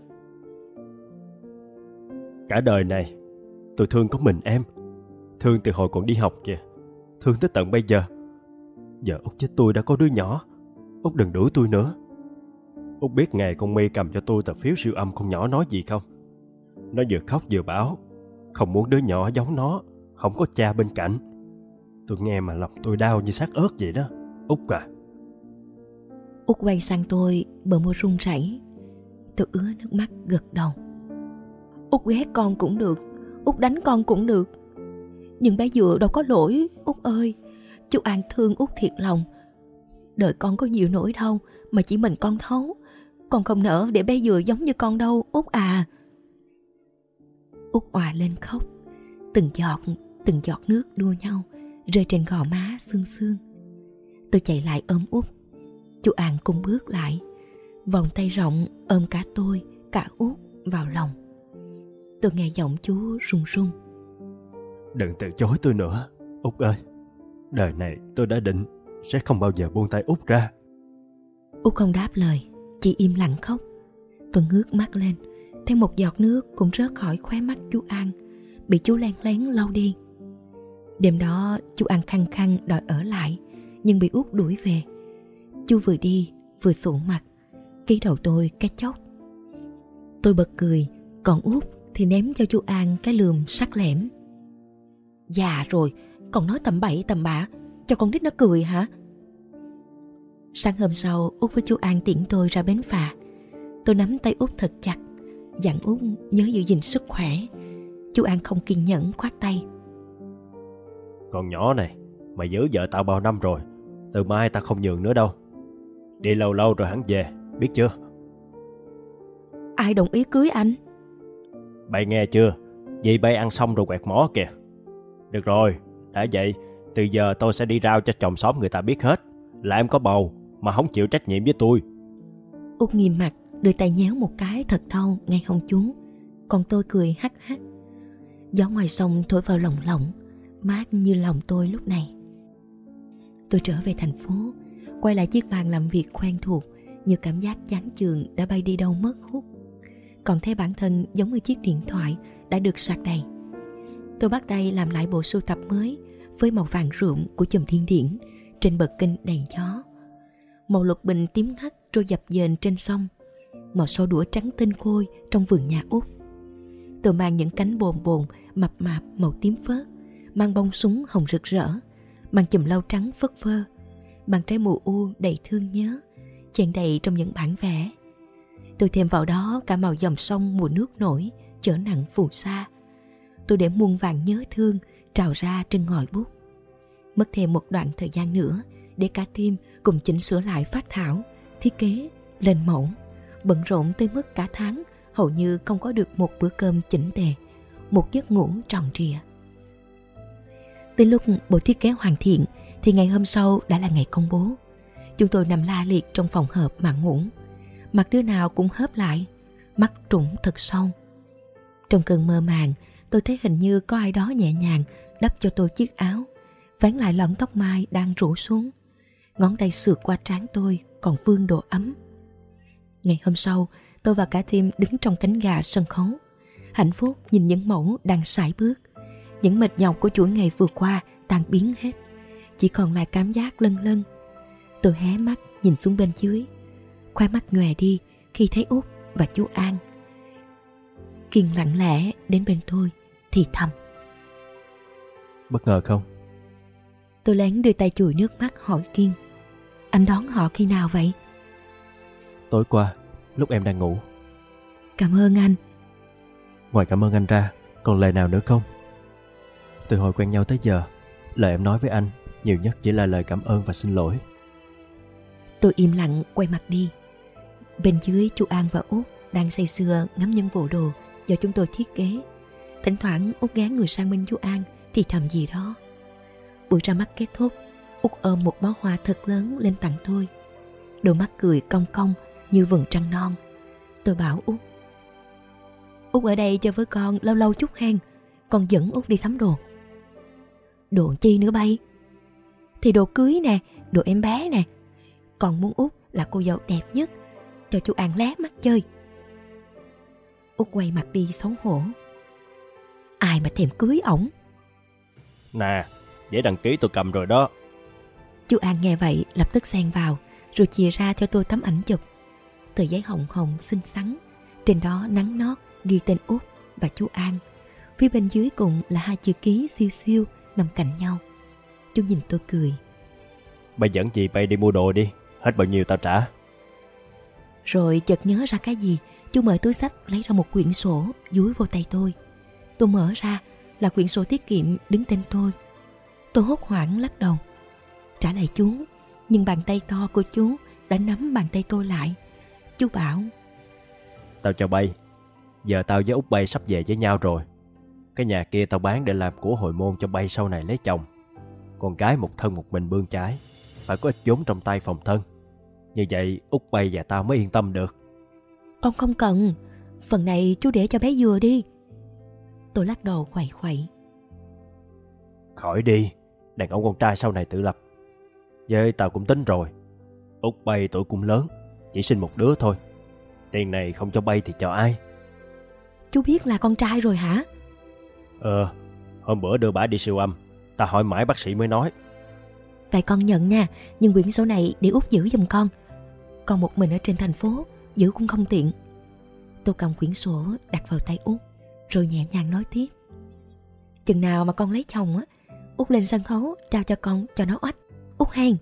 Cả đời này tôi thương có mình em. Thương từ hồi còn đi học kìa. Thương tới tận bây giờ. Giờ Út với tôi đã có đứa nhỏ. Út đừng đuổi tôi nữa. Út biết ngày con My cầm cho tôi tờ phiếu siêu âm con nhỏ nói gì không? Nó vừa khóc vừa bảo không muốn đứa nhỏ giống nó, không có cha bên cạnh. Tôi nghe mà lòng tôi đau như xác ớt vậy đó Út à.
Út quay sang tôi, bờ môi run rẩy. Tôi ứa nước mắt gật đầu. Út ghét con cũng được, Út đánh con cũng được, nhưng bé Dựa đâu có lỗi Út ơi. Chú An thương Út thiệt lòng. Đời con có nhiều nỗi đau mà chỉ mình con thấu. Con không nỡ để bé Dựa giống như con đâu Út à. Út òa lên khóc. Từng giọt, từng giọt nước đua nhau rơi trên gò má sương sương. Tôi chạy lại ôm Út. Chú An cùng bước lại, vòng tay rộng ôm cả tôi, cả Út vào lòng. Tôi nghe giọng chú run run.
Đừng từ chối tôi nữa Út ơi. Đời này tôi đã định sẽ không bao giờ buông tay Út ra.
Út không đáp lời, chỉ im lặng khóc. Tôi ngước mắt lên, thấy một giọt nước cũng rớt khỏi khóe mắt chú An, bị chú len lén lau đi. Đêm đó chú An khăng khăng đòi ở lại, nhưng bị Út đuổi về. Chú vừa đi vừa sụ mặt, ký đầu tôi cái chốc. Tôi bật cười, còn Út thì ném cho chú An cái lườm sắc lẻm. Già rồi, còn nói tầm bậy tầm bạ, cho con nít nó cười hả? Sáng hôm sau, Út với chú An tiễn tôi ra bến phà. Tôi nắm tay Út thật chặt, dặn Út nhớ giữ gìn sức khỏe. Chú An không kiên nhẫn khoát tay.
Con nhỏ này, mày giữ vợ tao bao năm rồi, từ mai tao không nhường nữa đâu. Đi lâu lâu rồi hẳn về, biết chưa?
Ai đồng ý cưới anh?
Bay nghe chưa? Dì bay ăn xong rồi quẹt mỏ kìa. Được rồi, đã vậy, từ giờ tôi sẽ đi rao cho chòm xóm người ta biết hết là em có bầu mà không chịu trách nhiệm với tôi.
Út nghiêm mặt, đưa tay nhéo một cái thật đau ngay hông chú. Còn tôi cười hắc hắc. Gió ngoài sông thổi vào lồng lộng, mát như lòng tôi lúc này. Tôi trở về thành phố, quay lại chiếc bàn làm việc quen thuộc, như cảm giác chán chường đã bay đi đâu mất hút. Còn thấy bản thân giống như chiếc điện thoại đã được sạc đầy. Tôi bắt tay làm lại bộ sưu tập mới với màu vàng rượm của chùm thiên điển trên bờ kênh đầy gió, màu lục bình tím ngắt trôi dập dềnh trên sông, màu sâu đũa trắng tinh khôi trong vườn nhà Út. Tôi mang những cánh bồn bồn mập mạp màu tím phớt, mang bông súng hồng rực rỡ, mang chùm lau trắng phất phơ, mang trái mùa u đầy thương nhớ chèn đầy trong những bản vẽ. Tôi thêm vào đó cả màu dòng sông mùa nước nổi chở nặng phù sa. Tôi để muôn vàng nhớ thương trào ra trên ngòi bút. Mất thêm một đoạn thời gian nữa để cả team cùng chỉnh sửa lại phác thảo, thiết kế, lên mẫu, bận rộn tới mức cả tháng hầu như không có được một bữa cơm chỉnh tề, một giấc ngủ tròn trịa. Tới lúc bộ thiết kế hoàn thiện thì ngày hôm sau đã là ngày công bố. Chúng tôi nằm la liệt trong phòng họp mà ngủ, mặt đứa nào cũng hớp lại, mắt trũng thật sâu. Trong cơn mơ màng, tôi thấy hình như có ai đó nhẹ nhàng đắp cho tôi chiếc áo, vén lại lọn tóc mai đang rủ xuống. Ngón tay sượt qua trán tôi còn vương độ ấm. Ngày hôm sau, tôi và cả team đứng trong cánh gà sân khấu, hạnh phúc nhìn những mẫu đang sải bước. Những mệt nhọc của chuỗi ngày vừa qua tan biến hết, chỉ còn lại cảm giác lân lân. Tôi hé mắt nhìn xuống bên dưới, khoe mắt nhòe đi khi thấy Út và chú An. Kiên lặng lẽ đến bên tôi thì thầm.
Bất ngờ không?
Tôi lén đưa tay chùi nước mắt hỏi Kiên. Anh đón họ khi nào vậy?
Tối qua, lúc em đang ngủ.
Cảm ơn anh.
Ngoài cảm ơn anh ra, còn lời nào nữa không? Từ hồi quen nhau tới giờ, lời em nói với anh nhiều nhất chỉ là lời cảm ơn và xin lỗi.
Tôi im lặng quay mặt đi. Bên dưới chú An và Út đang say sưa ngắm những bộ đồ do chúng tôi thiết kế. Thỉnh thoảng Út gán người sang bên chú An thì thầm gì đó. Buổi ra mắt kết thúc, Út ôm một bó hoa thật lớn lên tặng tôi. Đôi mắt cười cong cong như vầng trăng non. Tôi bảo Út: Út ở đây chơi với con lâu lâu chút hen, con dẫn Út đi sắm đồ. Đồ chi nữa bay? Thì đồ cưới nè, đồ em bé nè. Con muốn Út là cô dâu đẹp nhất, cho chú An lé mắt chơi. Út quay mặt đi xấu hổ. Ai mà thèm cưới ổng.
Nè, giấy đăng ký tôi cầm rồi đó.
Chú An nghe vậy lập tức xen vào, rồi chìa ra cho tôi tấm ảnh chụp. Tờ giấy hồng hồng xinh xắn, trên đó nắng nót ghi tên Út và chú An. Phía bên dưới cùng là hai chữ ký siêu siêu nằm cạnh nhau. Chú nhìn tôi cười.
Bay dẫn chị bay đi mua đồ đi, hết bao nhiêu tao trả.
Rồi chợt nhớ ra cái gì, chú mở túi xách lấy ra một quyển sổ dúi vô tay tôi. Tôi mở ra là quyển sổ tiết kiệm đứng tên tôi. Tôi hốt hoảng lắc đầu trả lại chú, nhưng bàn tay to của chú đã nắm bàn tay tôi lại. Chú bảo:
Tao cho bay, giờ tao với Út bay sắp về với nhau rồi. Cái nhà kia tao bán để làm của hồi môn cho bay sau này lấy chồng. Con gái một thân một mình bươn trái, phải có ít vốn trong tay phòng thân. Như vậy Út bay và tao mới yên tâm được.
Con không cần, phần này chú để cho bé Dừa đi. Tôi lắc đầu khuỵu khuỵu.
Khỏi đi, đàn ông con trai sau này tự lập. Với tao cũng tính rồi, Út bay tuổi cũng lớn, chỉ sinh một đứa thôi. Tiền này không cho bay thì cho ai?
Chú biết là con trai rồi hả?
Ờ, hôm bữa đưa bả đi siêu âm, tao hỏi mãi bác sĩ mới nói.
Vậy con nhận nha, nhưng quyển sổ này để Út giữ giùm con. Con một mình ở trên thành phố, giữ cũng không tiện. Tôi cầm quyển sổ đặt vào tay Út, rồi nhẹ nhàng nói tiếp. Chừng nào mà con lấy chồng á, Út lên sân khấu trao cho con cho nó oách. Út hen.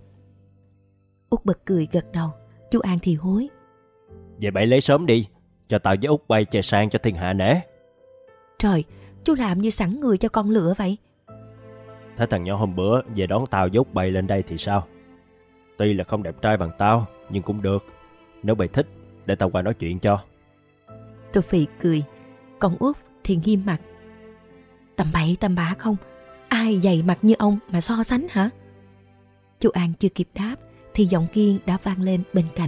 Út bật cười gật đầu. Chú An thì hối.
Vậy bảy lấy sớm đi, cho tao với Út bay chơi sang cho thiên hạ nể.
Trời, chú làm như sẵn người cho con lựa vậy.
Thế thằng nhỏ hôm bữa về đón tao với Út bay lên đây thì sao? Tuy là không đẹp trai bằng tao, nhưng cũng được. Nếu bay thích, để tao qua nói chuyện cho.
Tôi phì cười. Còn Út thì nghiêm mặt. Tầm bậy tầm bạ không? Ai dày mặt như ông mà so sánh hả? Chú An chưa kịp đáp thì giọng Kiên đã vang lên bên cạnh.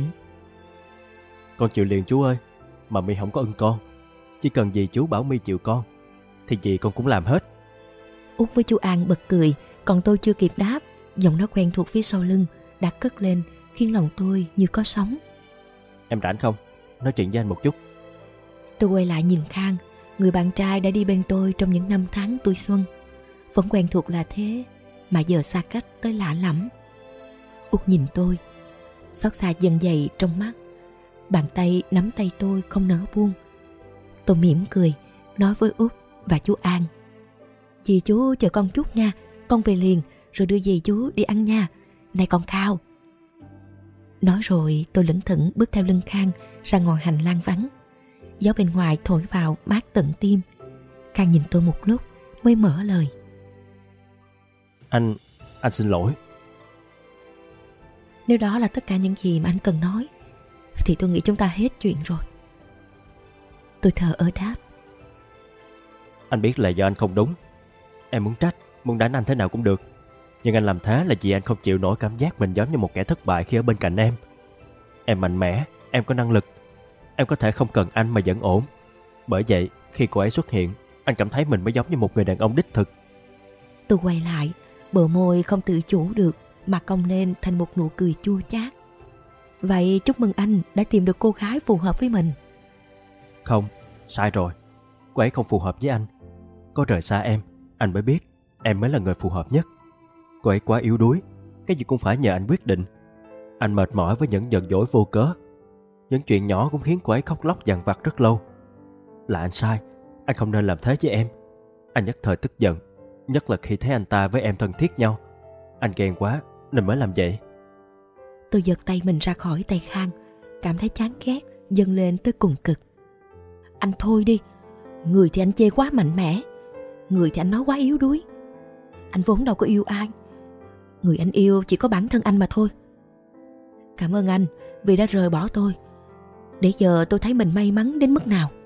Con chịu liền chú ơi, mà My không có ưng con. Chỉ cần gì chú bảo My chịu con, thì gì con cũng làm hết.
Út với chú An bật cười, còn tôi chưa kịp đáp, giọng nó quen thuộc phía sau lưng đã cất lên, khiến lòng tôi như có sóng.
Em rảnh không? Nói chuyện với anh một chút.
Tôi quay lại nhìn Khang, người bạn trai đã đi bên tôi trong những năm tháng tuổi xuân. Vẫn quen thuộc là thế, mà giờ xa cách tới lạ lẫm. Út nhìn tôi, xót xa dần dày trong mắt. Bàn tay nắm tay tôi không nỡ buông. Tôi mỉm cười, nói với Út và chú An. Dì chú chờ con chút nha, con về liền rồi đưa dì chú đi ăn nha. Này con Khao. Nói rồi tôi lững thững bước theo lưng Khang ra ngoài hành lang vắng. Gió bên ngoài thổi vào mát tận tim. Khang nhìn tôi một lúc mới mở lời.
Anh, anh xin lỗi.
Nếu đó là tất cả những gì mà anh cần nói, thì tôi nghĩ chúng ta hết chuyện rồi. Tôi thờ ơ đáp.
Anh biết là do anh không đúng. Em muốn trách, muốn đánh anh thế nào cũng được. Nhưng anh làm thế là vì anh không chịu nổi cảm giác mình giống như một kẻ thất bại khi ở bên cạnh em. Em mạnh mẽ, em có năng lực. Em có thể không cần anh mà vẫn ổn. Bởi vậy, khi cô ấy xuất hiện, anh cảm thấy mình mới giống như một người đàn ông đích thực.
Tôi quay lại, bờ môi không tự chủ được mà cong lên thành một nụ cười chua chát. Vậy chúc mừng anh đã tìm được cô gái phù hợp với mình.
Không, sai rồi. Cô ấy không phù hợp với anh. Có rời xa em, anh mới biết em mới là người phù hợp nhất. Cô ấy quá yếu đuối, cái gì cũng phải nhờ anh quyết định. Anh mệt mỏi với những giận dỗi vô cớ. Những chuyện nhỏ cũng khiến cô ấy khóc lóc dằn vặt rất lâu. Là anh sai, anh không nên làm thế với em. Anh nhất thời tức giận, nhất là khi thấy anh ta với em thân thiết nhau. Anh ghen quá nên mới làm vậy.
Tôi giật tay mình ra khỏi tay Khang, cảm thấy chán ghét dâng lên tới cùng cực. Anh thôi đi, người thì anh chê quá mạnh mẽ, người thì anh nói quá yếu đuối. Anh vốn đâu có yêu ai, người anh yêu chỉ có bản thân anh mà thôi. Cảm ơn anh vì đã rời bỏ tôi. Để giờ tôi thấy mình may mắn đến mức nào.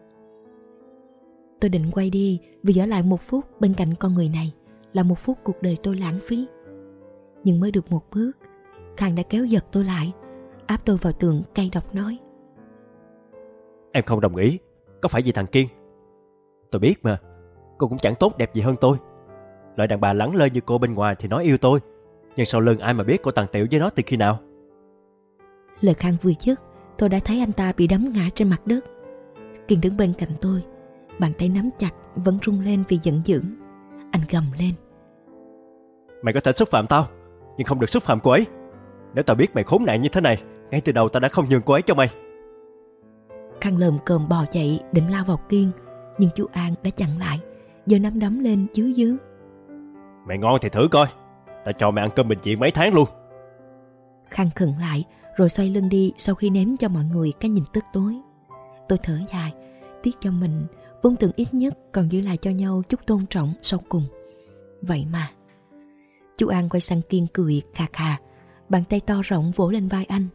Tôi định quay đi vì ở lại một phút bên cạnh con người này là một phút cuộc đời tôi lãng phí. Nhưng mới được một bước, Khang đã kéo giật tôi lại, áp tôi vào tường cay độc nói:
Em không đồng ý, có phải vì thằng Kiên? Tôi biết mà, cô cũng chẳng tốt đẹp gì hơn tôi. Loại đàn bà lẳng lơ như cô bên ngoài thì nói yêu tôi, nhưng sau lưng ai mà biết cô tàn tiệu với nó từ khi nào.
Lời Khang vừa dứt, tôi đã thấy anh ta bị đấm ngã trên mặt đất. Kiên đứng bên cạnh tôi, bàn tay nắm chặt vẫn rung lên vì giận dữ. Anh gầm lên:
Mày có thể xúc phạm tao, nhưng không được xúc phạm cô ấy. Nếu tao biết mày khốn nạn như thế này, ngay từ đầu tao đã không nhường cô ấy cho mày.
Khang lồm cồm bò dậy định lao vào Kiên, nhưng chú An đã chặn lại, giơ nắm đấm lên dứ dứ.
Mày ngon thì thử coi, tao cho mày ăn cơm bệnh viện mấy tháng luôn.
Khang khựng lại rồi xoay lưng đi sau khi ném cho mọi người cái nhìn tức tối. Tôi thở dài, tiếc cho mình vốn từng ít nhất còn giữ lại cho nhau chút tôn trọng sau cùng. Vậy mà. Chú An quay sang Kiên cười khà khà, bàn tay to rộng vỗ lên vai anh.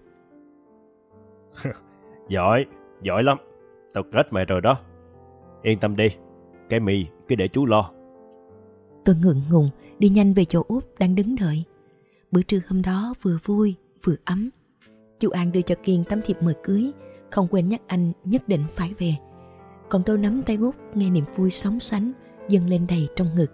Giỏi, giỏi lắm, tao kết mày rồi đó. Yên tâm đi, cái mì cứ để chú lo.
Tôi ngượng ngùng đi nhanh về chỗ Út đang đứng đợi. Bữa trưa hôm đó vừa vui vừa ấm. Chú An đưa cho Kiên tấm thiệp mời cưới, không quên nhắc anh nhất định phải về. Còn tôi nắm tay Út nghe niềm vui sóng sánh dâng lên đầy trong ngực.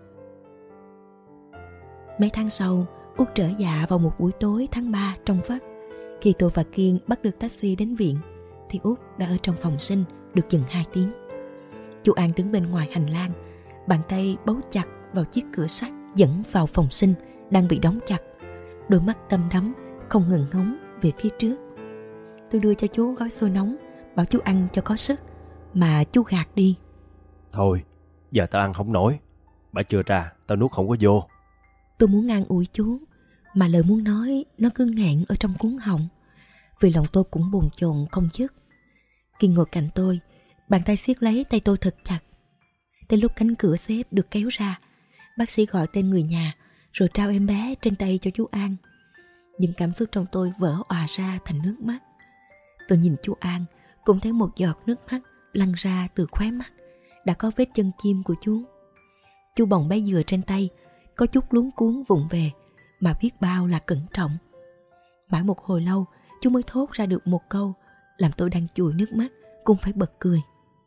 Mấy tháng sau, Út trở dạ vào một buổi tối tháng ba trong vắt. Khi tôi và Kiên bắt được taxi đến viện, thì Út đã ở trong phòng sinh được chừng hai tiếng. Chú An đứng bên ngoài hành lang, bàn tay bấu chặt vào chiếc cửa sắt dẫn vào phòng sinh đang bị đóng chặt, đôi mắt đăm đắm không ngừng ngóng về phía trước. Tôi đưa cho chú gói xôi nóng, bảo chú ăn cho có sức, mà chú gạt đi.
Thôi, giờ tao ăn không nổi, bà chưa ra tao nuốt không có vô.
Tôi muốn an ủi chú, mà lời muốn nói nó cứ nghẹn ở trong cuống họng, vì lòng tôi cũng bồn chồn không dứt. Kiên ngồi cạnh tôi, bàn tay siết lấy tay tôi thật chặt. Tới lúc cánh cửa xếp được kéo ra, bác sĩ gọi tên người nhà rồi trao em bé trên tay cho chú An. Những cảm xúc trong tôi vỡ òa ra thành nước mắt. Tôi nhìn chú An, cũng thấy một giọt nước mắt lăn ra từ khóe mắt, đã có vết chân chim của chú. Chú bồng bé dừa trên tay, có chút luống cuống vụng về, mà biết bao là cẩn trọng. Mãi một hồi lâu, chú mới thốt ra được một câu, làm tôi đang chùi nước mắt cũng phải bật cười.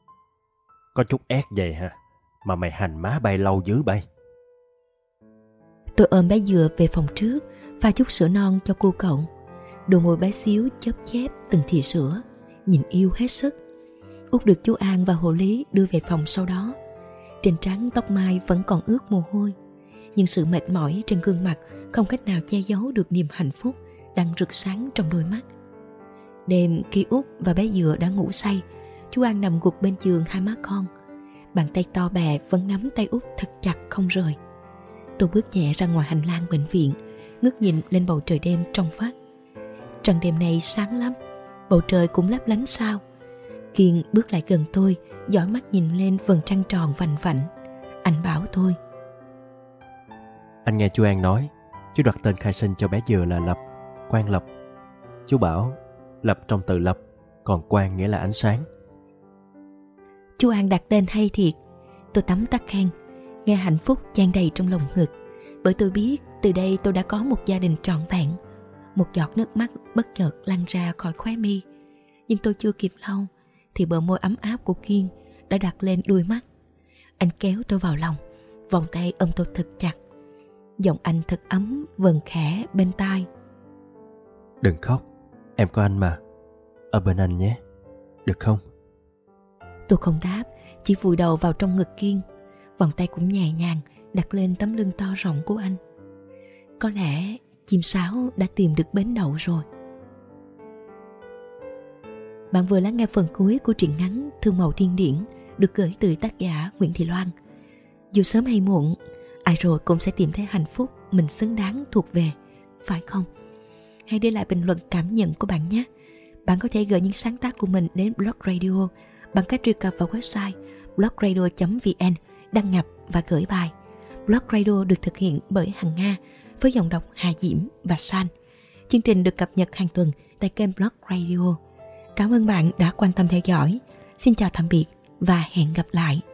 Có chút ép vậy hả? Mà mày hành má bay lâu dữ bay.
Tôi ôm bé dừa về phòng trước, pha chút sữa non cho cô cậu. Đôi môi bé xíu chớp chép từng thìa sữa, nhìn yêu hết sức. Út được chú An và hộ lý đưa về phòng sau đó. Trên trán tóc mai vẫn còn ướt mồ hôi, nhưng sự mệt mỏi trên gương mặt không cách nào che giấu được niềm hạnh phúc đang rực sáng trong đôi mắt. Đêm khi Út và bé dừa đã ngủ say, chú An nằm gục bên giường hai má con. Bàn tay to bè vẫn nắm tay Út thật chặt không rời. Tôi bước nhẹ ra ngoài hành lang bệnh viện, ngước nhìn lên bầu trời đêm trong vắt. Trăng đêm này sáng lắm, bầu trời cũng lấp lánh sao. Kiên bước lại gần tôi, dõi mắt nhìn lên vầng trăng tròn vành vạnh. Anh bảo tôi:
Anh nghe chú An nói, chú đặt tên khai sinh cho bé dừa là Lập, Quang Lập. Chú bảo Lập trong từ lập, còn Quang nghĩa là ánh sáng.
Chú An đặt tên hay thiệt. Tôi tấm tắc khen, nghe hạnh phúc chan đầy trong lòng ngực, bởi tôi biết từ đây tôi đã có một gia đình trọn vẹn. Một giọt nước mắt bất chợt lăn ra khỏi khóe mi, nhưng tôi chưa kịp lau thì bờ môi ấm áp của Kiên đã đặt lên đuôi mắt. Anh kéo tôi vào lòng, vòng tay ôm tôi thật chặt. Giọng anh thật ấm vần khẽ bên tai:
Đừng khóc, em có anh mà, ở bên anh nhé, được không?
Tôi không đáp, chỉ vùi đầu vào trong ngực Kiên. Vòng tay cũng nhẹ nhàng đặt lên tấm lưng to rộng của anh. Có lẽ chim sáo đã tìm được bến đậu rồi. Bạn vừa lắng nghe phần cuối của truyện ngắn Thương Màu Thiên Điển, được gửi từ tác giả Nguyễn Thị Loan. Dù sớm hay muộn, ai rồi cũng sẽ tìm thấy hạnh phúc mình xứng đáng thuộc về, phải không? Hãy để lại bình luận cảm nhận của bạn nhé. Bạn có thể gửi những sáng tác của mình đến Blog Radio bằng cách truy cập vào website blog radio chấm vn, đăng nhập và gửi bài. Blog Radio được thực hiện bởi Hằng Nga với giọng đọc Hà Diễm và San. Chương trình được cập nhật hàng tuần tại kênh Blog Radio. Cảm ơn bạn đã quan tâm theo dõi. Xin chào tạm biệt và hẹn gặp lại.